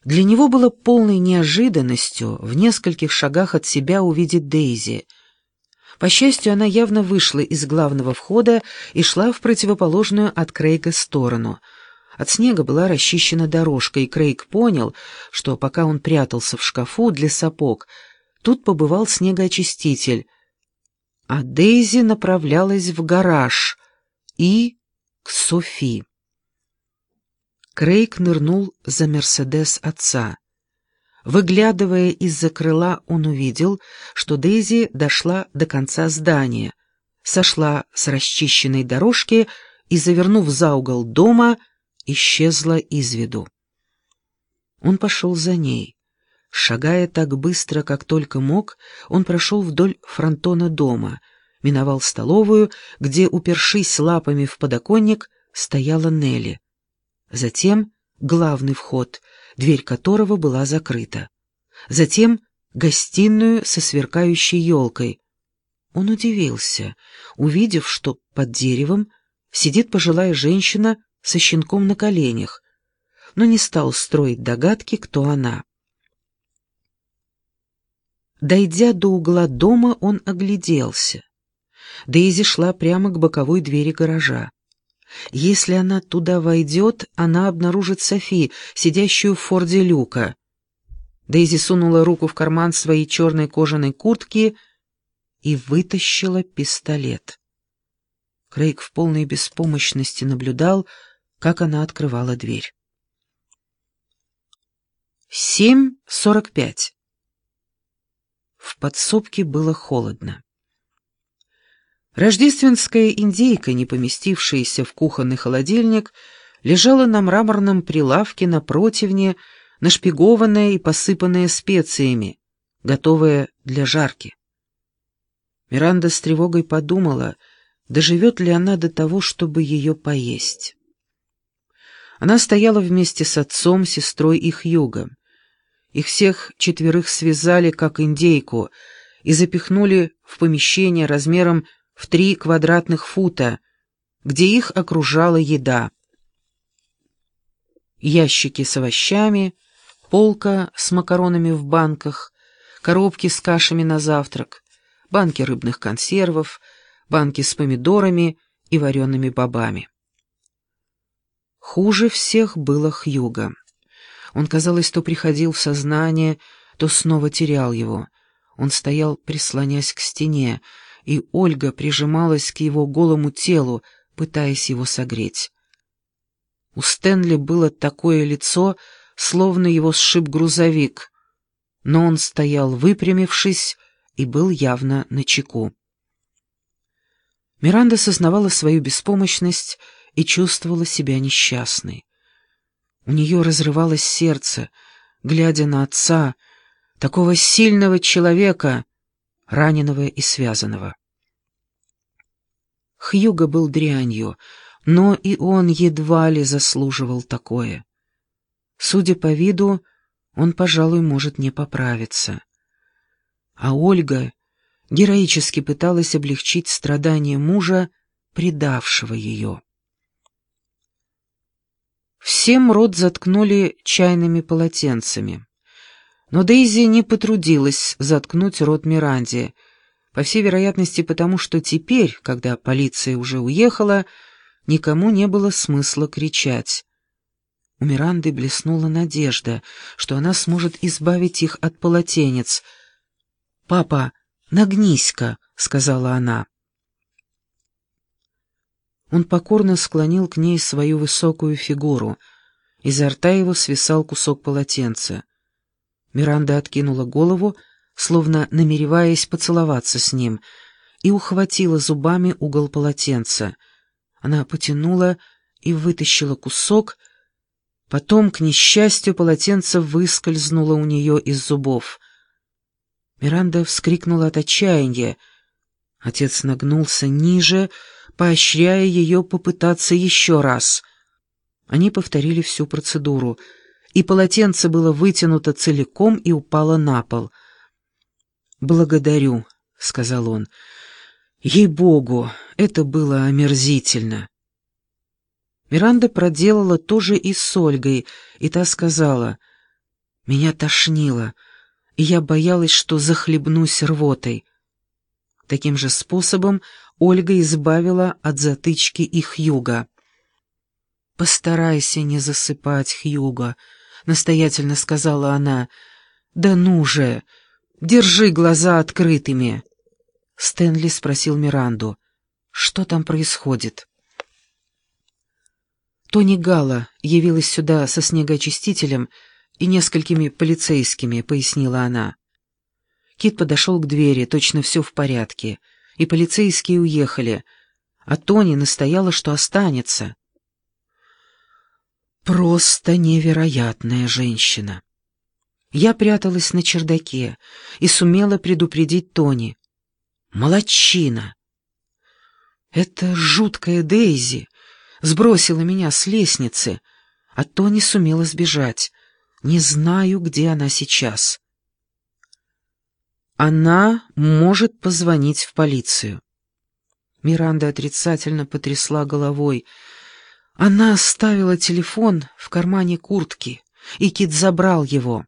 Для него было полной неожиданностью в нескольких шагах от себя увидеть Дейзи. По счастью, она явно вышла из главного входа и шла в противоположную от Крейга сторону. От снега была расчищена дорожка, и Крейг понял, что пока он прятался в шкафу для сапог, тут побывал снегоочиститель, а Дейзи направлялась в гараж и к Софи. Крейг нырнул за «Мерседес» отца. Выглядывая из-за крыла, он увидел, что Дейзи дошла до конца здания, сошла с расчищенной дорожки и, завернув за угол дома, исчезла из виду. Он пошел за ней. Шагая так быстро, как только мог, он прошел вдоль фронтона дома, миновал столовую, где, упершись лапами в подоконник, стояла Нелли. Затем главный вход, дверь которого была закрыта. Затем гостиную со сверкающей елкой. Он удивился, увидев, что под деревом сидит пожилая женщина со щенком на коленях, но не стал строить догадки, кто она. Дойдя до угла дома, он огляделся. Дейзи шла прямо к боковой двери гаража. Если она туда войдет, она обнаружит Софи, сидящую в форде люка. Дейзи сунула руку в карман своей черной кожаной куртки и вытащила пистолет. Крейг в полной беспомощности наблюдал, как она открывала дверь. 7:45. В подсобке было холодно. Рождественская индейка, не поместившаяся в кухонный холодильник, лежала на мраморном прилавке на противне, нашпигованная и посыпанная специями, готовая для жарки. Миранда с тревогой подумала, доживет ли она до того, чтобы ее поесть. Она стояла вместе с отцом, сестрой и Хьюгом. Их всех четверых связали, как индейку, и запихнули в помещение размером в 3 квадратных фута, где их окружала еда. Ящики с овощами, полка с макаронами в банках, коробки с кашами на завтрак, банки рыбных консервов, банки с помидорами и вареными бобами. Хуже всех было Хьюго. Он, казалось, то приходил в сознание, то снова терял его. Он стоял, прислонясь к стене, и Ольга прижималась к его голому телу, пытаясь его согреть. У Стэнли было такое лицо, словно его сшиб грузовик, но он стоял, выпрямившись, и был явно начеку. Миранда сознавала свою беспомощность и чувствовала себя несчастной. У нее разрывалось сердце, глядя на отца, такого сильного человека, раненого и связанного. Хьюго был дрянью, но и он едва ли заслуживал такое. Судя по виду, он, пожалуй, может не поправиться. А Ольга героически пыталась облегчить страдания мужа, предавшего ее. Всем рот заткнули чайными полотенцами. Но Дейзи не потрудилась заткнуть рот Миранде, по всей вероятности потому, что теперь, когда полиция уже уехала, никому не было смысла кричать. У Миранды блеснула надежда, что она сможет избавить их от полотенец. «Папа, нагнись-ка», — сказала она. Он покорно склонил к ней свою высокую фигуру. Изо рта его свисал кусок полотенца. Миранда откинула голову, словно намереваясь поцеловаться с ним, и ухватила зубами угол полотенца. Она потянула и вытащила кусок, потом, к несчастью, полотенце выскользнуло у нее из зубов. Миранда вскрикнула от отчаяния. Отец нагнулся ниже, поощряя ее попытаться еще раз. Они повторили всю процедуру, и полотенце было вытянуто целиком и упало на пол. «Благодарю», — сказал он. «Ей-богу, это было омерзительно». Миранда проделала то же и с Ольгой, и та сказала: Меня тошнило, и я боялась, что захлебнусь рвотой. Таким же способом Ольга избавила от затычки и Хьюга. «Постарайся не засыпать, Хьюго», — настоятельно сказала она. «Да ну же, держи глаза открытыми». Стэнли спросил Миранду, что там происходит. Тони Галла явилась сюда со снегоочистителем и несколькими полицейскими, пояснила она. Кит подошел к двери, точно все в порядке, и полицейские уехали, а Тони настояла, что останется. Просто невероятная женщина. Я пряталась на чердаке и сумела предупредить Тони. Молодчина! Эта жуткая Дейзи сбросила меня с лестницы, а Тони сумела сбежать. Не знаю, где она сейчас. Она может позвонить в полицию. Миранда отрицательно потрясла головой. Она оставила телефон в кармане куртки, и Кит забрал его.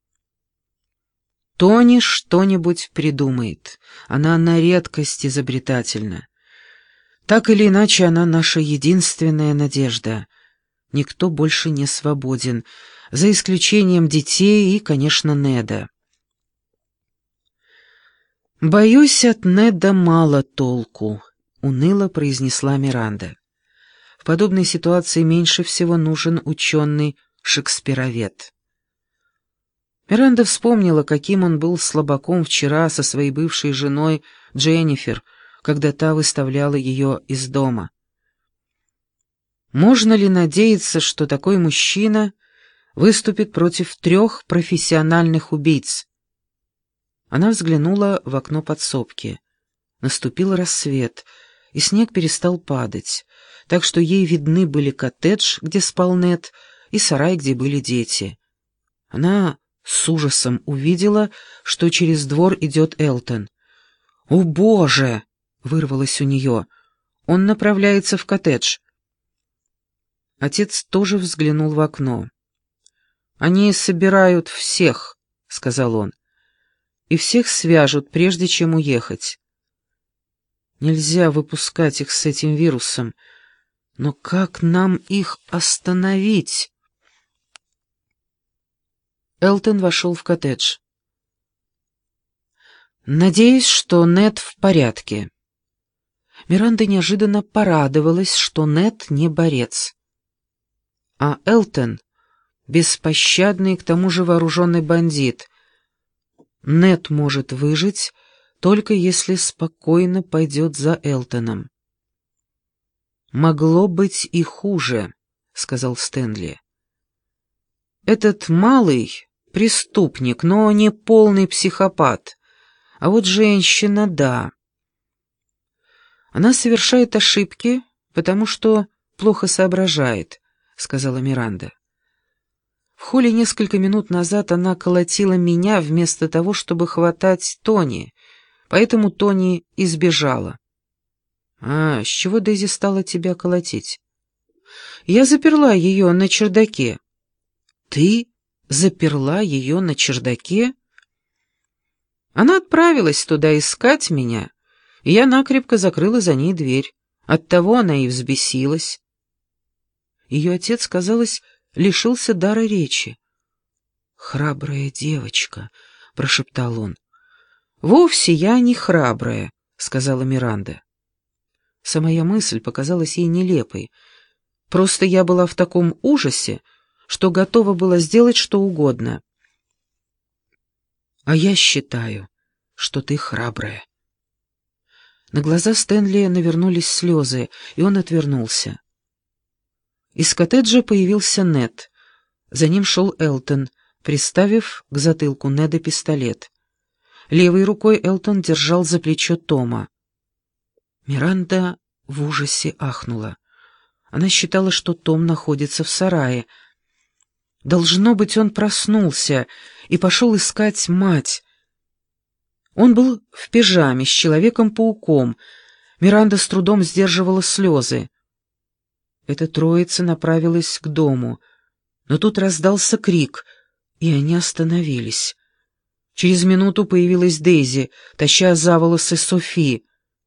Тони что-нибудь придумает. Она на редкость изобретательна. Так или иначе, она наша единственная надежда. Никто больше не свободен, за исключением детей и, конечно, Неда. «Боюсь, от Неда мало толку», — уныло произнесла Миранда. В подобной ситуации меньше всего нужен ученый-шекспировед. Миранда вспомнила, каким он был слабаком вчера со своей бывшей женой Дженнифер, когда та выставляла ее из дома. Можно ли надеяться, что такой мужчина выступит против 3 профессиональных убийц? Она взглянула в окно подсобки. Наступил рассвет, и снег перестал падать, так что ей видны были коттедж, где спал Нед, и сарай, где были дети. Она с ужасом увидела, что через двор идет Элтон. «О, Боже!» — вырвалось у нее. «Он направляется в коттедж». Отец тоже взглянул в окно. «Они собирают всех», — сказал он, — «и всех свяжут, прежде чем уехать. Нельзя выпускать их с этим вирусом, но как нам их остановить?» Элтон вошел в коттедж. «Надеюсь, что Нед в порядке». Миранда неожиданно порадовалась, что Нед не борец. А Элтон — беспощадный, к тому же вооруженный бандит. Нед может выжить, только если спокойно пойдет за Элтоном. «Могло быть и хуже», — сказал Стэнли. «Этот малый — преступник, но не полный психопат. А вот женщина — да. Она совершает ошибки, потому что плохо соображает», — сказала Миранда. «В холле несколько минут назад она колотила меня вместо того, чтобы хватать Тони, поэтому Тони избежала». «А с чего Дейзи стала тебя колотить?» «Я заперла ее на чердаке». «Ты заперла ее на чердаке?» «Она отправилась туда искать меня, и я накрепко закрыла за ней дверь. Оттого она и взбесилась». Ее отец, казалось, лишился дара речи. «Храбрая девочка», — прошептал он. «Вовсе я не храбрая», — сказала Миранда. Самая мысль показалась ей нелепой. Просто я была в таком ужасе, что готова была сделать что угодно. «А я считаю, что ты храбрая». На глаза Стэнли навернулись слезы, и он отвернулся. Из коттеджа появился Нед. За ним шел Элтон, приставив к затылку Неда пистолет. Левой рукой Элтон держал за плечо Тома. Миранда в ужасе ахнула. Она считала, что Том находится в сарае. Должно быть, он проснулся и пошел искать мать. Он был в пижаме с Человеком-пауком. Миранда с трудом сдерживала слезы. Эта троица направилась к дому, но тут раздался крик, И они остановились. Через минуту появилась Дейзи, таща за волосы Софи.